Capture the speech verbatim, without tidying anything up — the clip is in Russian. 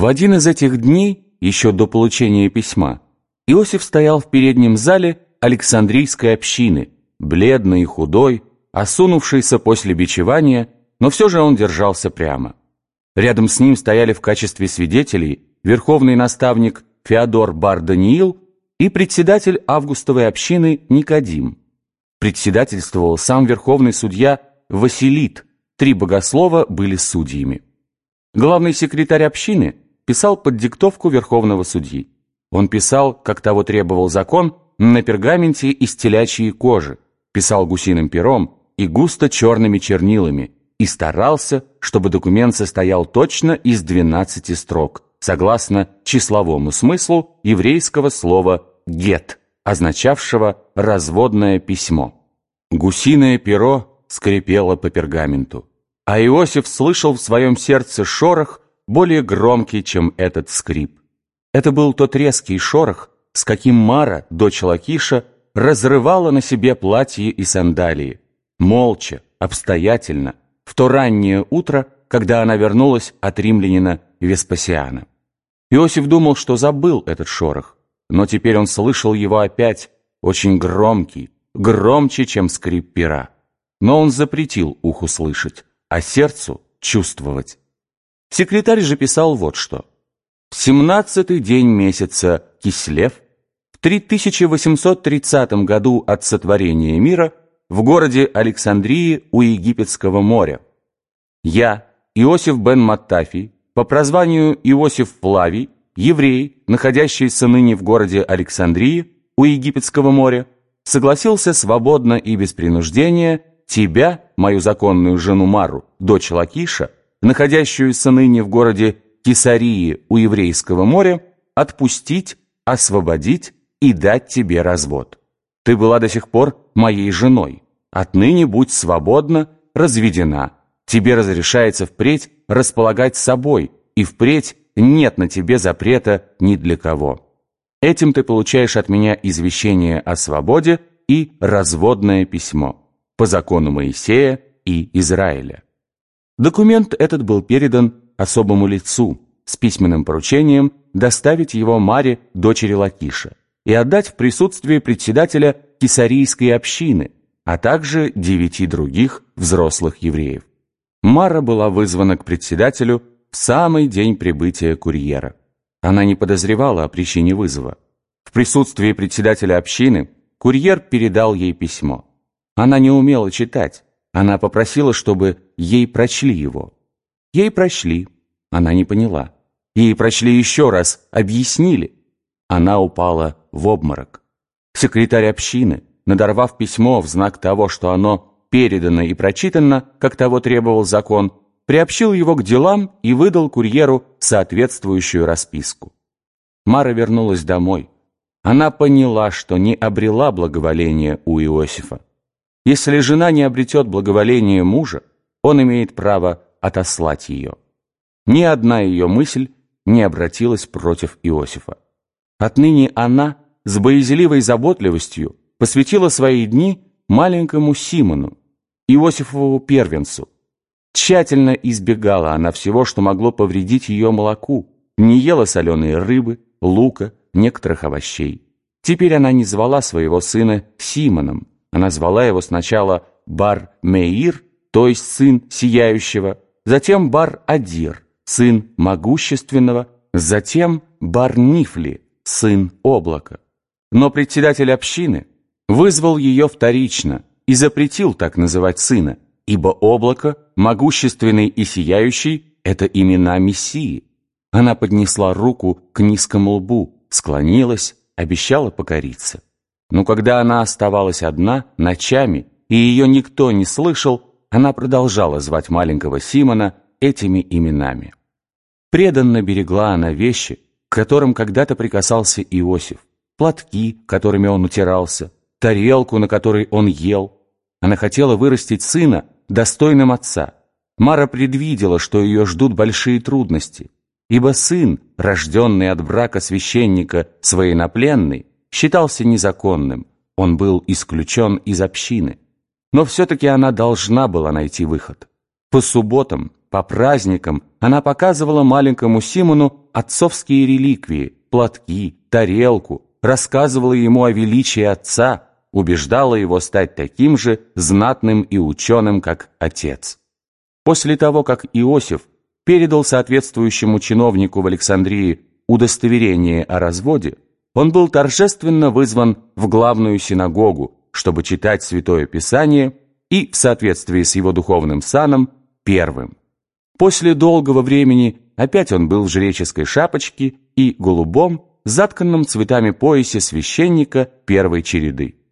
В один из этих дней, еще до получения письма, Иосиф стоял в переднем зале Александрийской общины, бледный и худой, осунувшийся после бичевания, но все же он держался прямо. Рядом с ним стояли в качестве свидетелей верховный наставник Феодор бар-Даниил и председатель Августовой общины Никодим. Председательствовал сам верховный судья Василит, три богослова были судьями. Главный секретарь общины писал под диктовку верховного судьи. Он писал, как того требовал закон, на пергаменте из телячьей кожи, писал гусиным пером и густо черными чернилами и старался, чтобы документ состоял точно из двенадцати строк, согласно числовому смыслу еврейского слова «гет», означавшего «разводное письмо». Гусиное перо скрипело по пергаменту, а Иосиф слышал в своем сердце шорох, более громкий, чем этот скрип. Это был тот резкий шорох, с каким Мара, дочь Лакиша, разрывала на себе платье и сандалии, молча, обстоятельно, в то раннее утро, когда она вернулась от римлянина Веспасиана. Иосиф думал, что забыл этот шорох, но теперь он слышал его опять, очень громкий, громче, чем скрип пера. Но он запретил уху слышать, а сердцу чувствовать. Секретарь же писал вот что. В семнадцатый день месяца Кислев, в три тысячи восемьсот тридцатом году от сотворения мира, в городе Александрии у Египетского моря, я, Иосиф бен Маттафий, по прозванию Иосиф Флавий, еврей, находящийся ныне в городе Александрии у Египетского моря, согласился свободно и без принуждения тебя, мою законную жену Мару, дочь Лакиша, находящуюся ныне в городе Кесарии у Еврейского моря, отпустить, освободить и дать тебе развод. Ты была до сих пор моей женой. Отныне будь свободна, разведена. Тебе разрешается впредь располагать собой, и впредь нет на тебе запрета ни для кого. Этим ты получаешь от меня извещение о свободе и разводное письмо по закону Моисея и Израиля. Документ этот был передан особому лицу с письменным поручением доставить его Маре, дочери Лакиша, и отдать в присутствии председателя Кесарийской общины, а также девяти других взрослых евреев. Мара была вызвана к председателю в самый день прибытия курьера. Она не подозревала о причине вызова. В присутствии председателя общины курьер передал ей письмо. Она не умела читать. Она попросила, чтобы ей прочли его. Ей прочли. Она не поняла. Ей прочли еще раз, объяснили. Она упала в обморок. Секретарь общины, надорвав письмо в знак того, что оно передано и прочитано, как того требовал закон, приобщил его к делам и выдал курьеру соответствующую расписку. Мара вернулась домой. Она поняла, что не обрела благоволения у Иосифа. Если жена не обретет благоволение мужа, он имеет право отослать ее. Ни одна ее мысль не обратилась против Иосифа. Отныне она с боязливой заботливостью посвятила свои дни маленькому Симону, Иосифову первенцу. Тщательно избегала она всего, что могло повредить ее молоку, не ела соленые рыбы, лука, некоторых овощей. Теперь она не звала своего сына Симоном, она звала его сначала Бар-Меир, то есть сын сияющего, затем Бар-Адир, сын могущественного, затем Бар-Нифли, сын облака. Но председатель общины вызвал ее вторично и запретил так называть сына, ибо облако, могущественный и сияющий, это имена Мессии. Она поднесла руку к низкому лбу, склонилась, обещала покориться. Но когда она оставалась одна, ночами, и ее никто не слышал, она продолжала звать маленького Симона этими именами. Преданно берегла она вещи, к которым когда-то прикасался Иосиф, платки, которыми он утирался, тарелку, на которой он ел. Она хотела вырастить сына достойным отца. Мара предвидела, что ее ждут большие трудности, ибо сын, рожденный от брака священника с военнопленной, считался незаконным, он был исключен из общины. Но все-таки она должна была найти выход. По субботам, по праздникам она показывала маленькому Симону отцовские реликвии, платки, тарелку, рассказывала ему о величии отца, убеждала его стать таким же знатным и ученым, как отец. После того, как Иосиф передал соответствующему чиновнику в Александрии удостоверение о разводе, он был торжественно вызван в главную синагогу, чтобы читать Святое Писание и, в соответствии с его духовным саном, первым. После долгого времени опять он был в жреческой шапочке и голубом, затканном цветами поясе священника первой череды.